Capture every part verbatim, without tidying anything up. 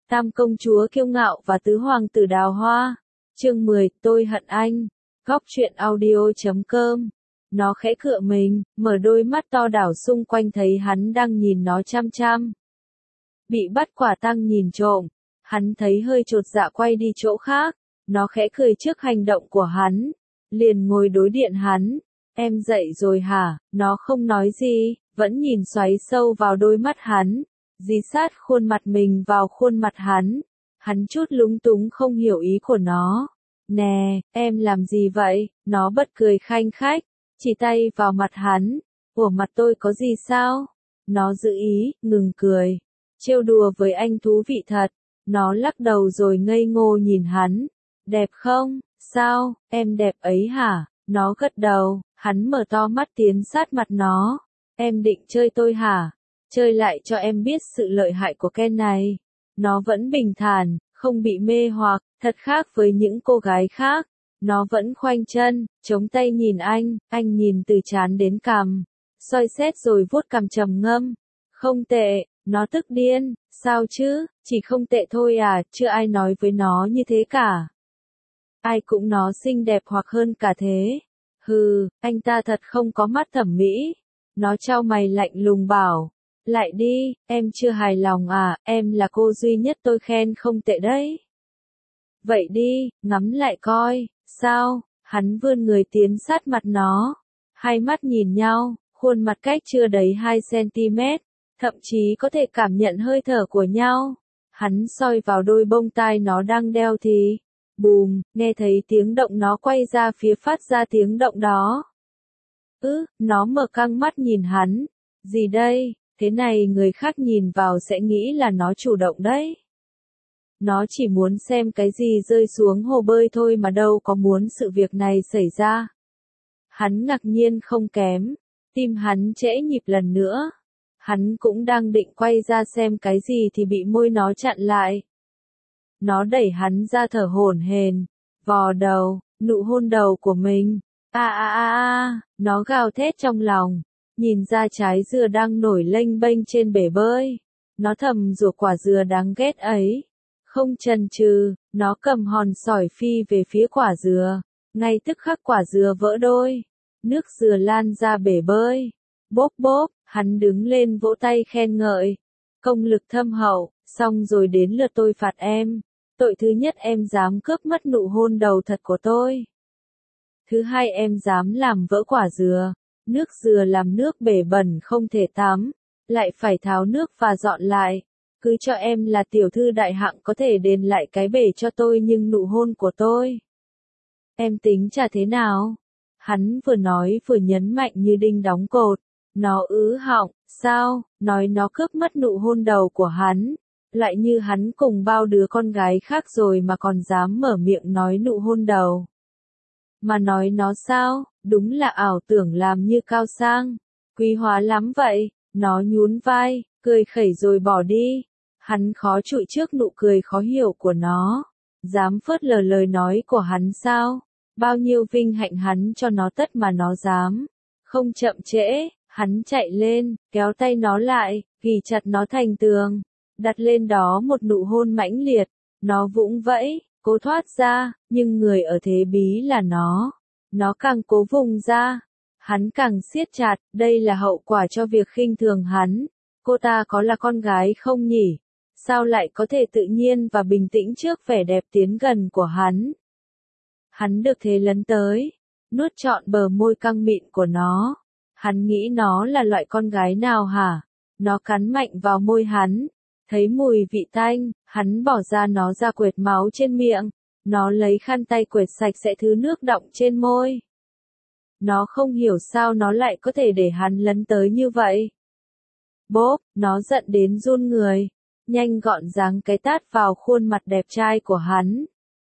Tam công chúa kiêu ngạo và tứ hoàng tử đào hoa. Chương mười, tôi hận anh. Góc truyện audio chấm com. Nó khẽ cựa mình, mở đôi mắt to đảo xung quanh thấy hắn đang nhìn nó chăm chăm. Bị bắt quả tang nhìn trộm, hắn thấy hơi chột dạ quay đi chỗ khác. Nó khẽ cười trước hành động của hắn, liền ngồi đối điện hắn. Em dậy rồi hả? Nó không nói gì, vẫn nhìn xoáy sâu vào đôi mắt hắn, dí sát khuôn mặt mình vào khuôn mặt hắn. Hắn chút lúng túng không hiểu ý của nó. Nè, em làm gì vậy? Nó bật cười khanh khách, chỉ tay vào mặt hắn. Ủa, mặt tôi có gì sao? Nó giữ ý, ngừng cười. Trêu đùa với anh thú vị thật. Nó lắc đầu rồi ngây ngô nhìn hắn. Đẹp không? Sao, em đẹp ấy hả? Nó gật đầu, hắn mở to mắt tiến sát mặt nó. Em định chơi tôi hả? Chơi lại cho em biết sự lợi hại của Ken này. Nó vẫn bình thản, không bị mê hoặc, thật khác với những cô gái khác. Nó vẫn khoanh chân, chống tay nhìn anh, anh nhìn từ trán đến cằm, soi xét rồi vuốt cằm trầm ngâm. Không tệ, nó tức điên, sao chứ, chỉ không tệ thôi à, chưa ai nói với nó như thế cả. Ai cũng nó xinh đẹp hoặc hơn cả thế. Hừ, anh ta thật không có mắt thẩm mỹ. Nó chau mày lạnh lùng bảo. Lại đi, em chưa hài lòng à, em là cô duy nhất tôi khen không tệ đấy. Vậy đi, ngắm lại coi, sao? Hắn vươn người tiến sát mặt nó. Hai mắt nhìn nhau, khuôn mặt cách chưa đầy hai xăng-ti-mét, thậm chí có thể cảm nhận hơi thở của nhau. Hắn soi vào đôi bông tai nó đang đeo thì, bùm, nghe thấy tiếng động nó quay ra phía phát ra tiếng động đó. Ứ, nó mở căng mắt nhìn hắn. Gì đây? Thế này người khác nhìn vào sẽ nghĩ là nó chủ động đấy. Nó chỉ muốn xem cái gì rơi xuống hồ bơi thôi mà đâu có muốn sự việc này xảy ra. Hắn ngạc nhiên không kém, tim hắn trễ nhịp lần nữa. Hắn cũng đang định quay ra xem cái gì thì bị môi nó chặn lại. Nó đẩy hắn ra thở hổn hển, vò đầu, nụ hôn đầu của mình. A a a a, nó gào thét trong lòng, nhìn ra trái dừa đang nổi lênh bênh trên bể bơi. Nó thầm rủa quả dừa đáng ghét ấy. Không chần chừ, nó cầm hòn sỏi phi về phía quả dừa. Ngay tức khắc quả dừa vỡ đôi. Nước dừa lan ra bể bơi. Bốp bốp, hắn đứng lên vỗ tay khen ngợi. Công lực thâm hậu, xong rồi đến lượt tôi phạt em. Tội thứ nhất em dám cướp mất nụ hôn đầu thật của tôi. Thứ hai em dám làm vỡ quả dừa. Nước dừa làm nước bể bẩn không thể tắm. Lại phải tháo nước và dọn lại. Cứ cho em là tiểu thư đại hạng có thể đền lại cái bể cho tôi nhưng nụ hôn của tôi. Em tính trả thế nào? Hắn vừa nói vừa nhấn mạnh như đinh đóng cột. Nó ứ họng, sao, nói nó cướp mất nụ hôn đầu của hắn. Lại như hắn cùng bao đứa con gái khác rồi mà còn dám mở miệng nói nụ hôn đầu. Mà nói nó sao, đúng là ảo tưởng làm như cao sang. Quý hóa lắm vậy, nó nhún vai, cười khẩy rồi bỏ đi. Hắn khó chịu trước nụ cười khó hiểu của nó. Dám phớt lờ lời nói của hắn sao? Bao nhiêu vinh hạnh hắn cho nó tất mà nó dám. Không chậm trễ, hắn chạy lên, kéo tay nó lại, ghì chặt nó thành tường. Đặt lên đó một nụ hôn mãnh liệt. Nó vũng vẫy, cố thoát ra, nhưng người ở thế bí là nó. Nó càng cố vùng ra. Hắn càng siết chặt, đây là hậu quả cho việc khinh thường hắn. Cô ta có là con gái không nhỉ? Sao lại có thể tự nhiên và bình tĩnh trước vẻ đẹp tiến gần của hắn? Hắn được thế lấn tới, nuốt trọn bờ môi căng mịn của nó. Hắn nghĩ nó là loại con gái nào hả? Nó cắn mạnh vào môi hắn, thấy mùi vị tanh, hắn bỏ ra nó ra quệt máu trên miệng. Nó lấy khăn tay quệt sạch sẽ thứ nước đọng trên môi. Nó không hiểu sao nó lại có thể để hắn lấn tới như vậy. Bốp, nó giận đến run người. Nhanh gọn giáng cái tát vào khuôn mặt đẹp trai của hắn.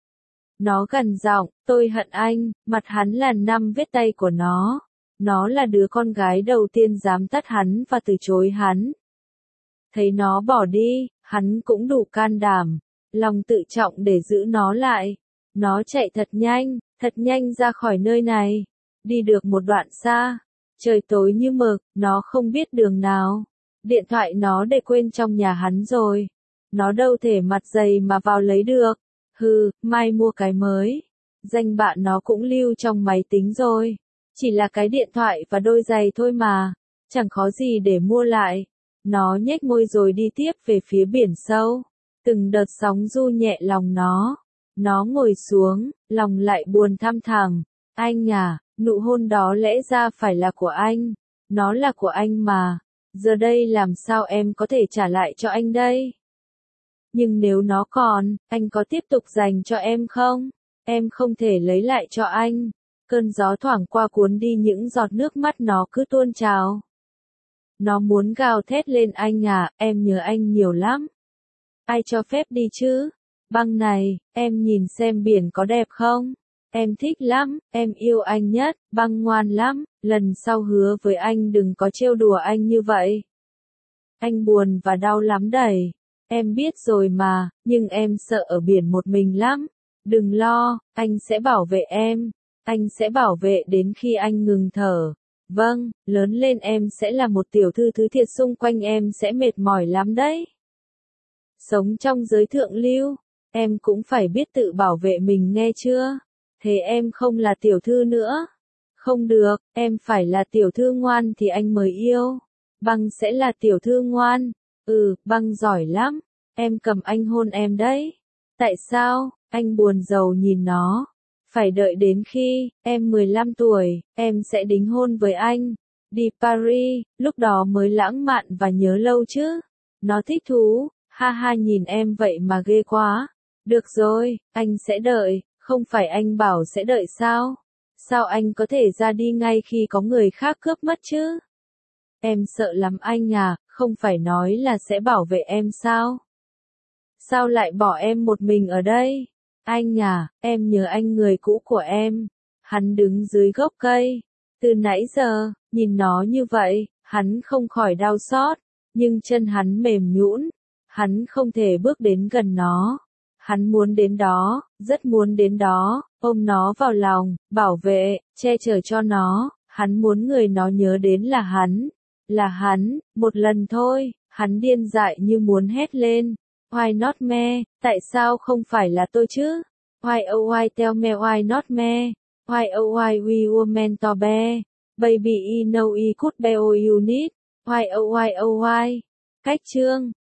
Nó gằn giọng, tôi hận anh, mặt hắn là năm vết tay của nó. Nó là đứa con gái đầu tiên dám tát hắn và từ chối hắn. Thấy nó bỏ đi, hắn cũng đủ can đảm, lòng tự trọng để giữ nó lại. Nó chạy thật nhanh, thật nhanh ra khỏi nơi này. Đi được một đoạn xa, trời tối như mực, nó không biết đường nào. Điện thoại nó để quên trong nhà hắn rồi. Nó đâu thể mặt dày mà vào lấy được. Hừ, mai mua cái mới. Danh bạ nó cũng lưu trong máy tính rồi. Chỉ là cái điện thoại và đôi giày thôi mà. Chẳng khó gì để mua lại. Nó nhếch môi rồi đi tiếp về phía biển sâu. Từng đợt sóng du nhẹ lòng nó. Nó ngồi xuống, lòng lại buồn thăm thẳm. Anh à, nụ hôn đó lẽ ra phải là của anh. Nó là của anh mà. Giờ đây làm sao em có thể trả lại cho anh đây? Nhưng nếu nó còn, anh có tiếp tục dành cho em không? Em không thể lấy lại cho anh. Cơn gió thoảng qua cuốn đi những giọt nước mắt nó cứ tuôn trào. Nó muốn gào thét lên anh à, em nhớ anh nhiều lắm. Ai cho phép đi chứ? Băng này, em nhìn xem biển có đẹp không? Em thích lắm, em yêu anh nhất, băng ngoan lắm, lần sau hứa với anh đừng có trêu đùa anh như vậy. Anh buồn và đau lắm đầy. Em biết rồi mà, nhưng em sợ ở biển một mình lắm. Đừng lo, anh sẽ bảo vệ em. Anh sẽ bảo vệ đến khi anh ngừng thở. Vâng, lớn lên em sẽ là một tiểu thư thứ thiệt, xung quanh em sẽ mệt mỏi lắm đấy. Sống trong giới thượng lưu, em cũng phải biết tự bảo vệ mình nghe chưa? Thế em không là tiểu thư nữa. Không được, em phải là tiểu thư ngoan thì anh mới yêu. Băng sẽ là tiểu thư ngoan. Ừ, băng giỏi lắm. Em cầm anh hôn em đấy. Tại sao? Anh buồn rầu nhìn nó. Phải đợi đến khi em mười lăm tuổi, em sẽ đính hôn với anh. Đi Paris, lúc đó mới lãng mạn và nhớ lâu chứ. Nó thích thú. Ha ha, nhìn em vậy mà ghê quá. Được rồi, anh sẽ đợi. Không phải anh bảo sẽ đợi sao? Sao anh có thể ra đi ngay khi có người khác cướp mất chứ? Em sợ lắm anh à, không phải nói là sẽ bảo vệ em sao? Sao lại bỏ em một mình ở đây? Anh à, em nhớ anh người cũ của em. Hắn đứng dưới gốc cây. Từ nãy giờ, nhìn nó như vậy, hắn không khỏi đau xót. Nhưng chân hắn mềm nhũn. Hắn không thể bước đến gần nó. Hắn muốn đến đó, rất muốn đến đó, ôm nó vào lòng, bảo vệ, che chở cho nó. Hắn muốn người nó nhớ đến là hắn. Là hắn, một lần thôi. Hắn điên dại như muốn hét lên. Why not me? Tại sao không phải là tôi chứ? Why oh why tell me why not me? Why oh why we were meant to be? Baby I know I could be all you need. Why oh why oh why? Cách chương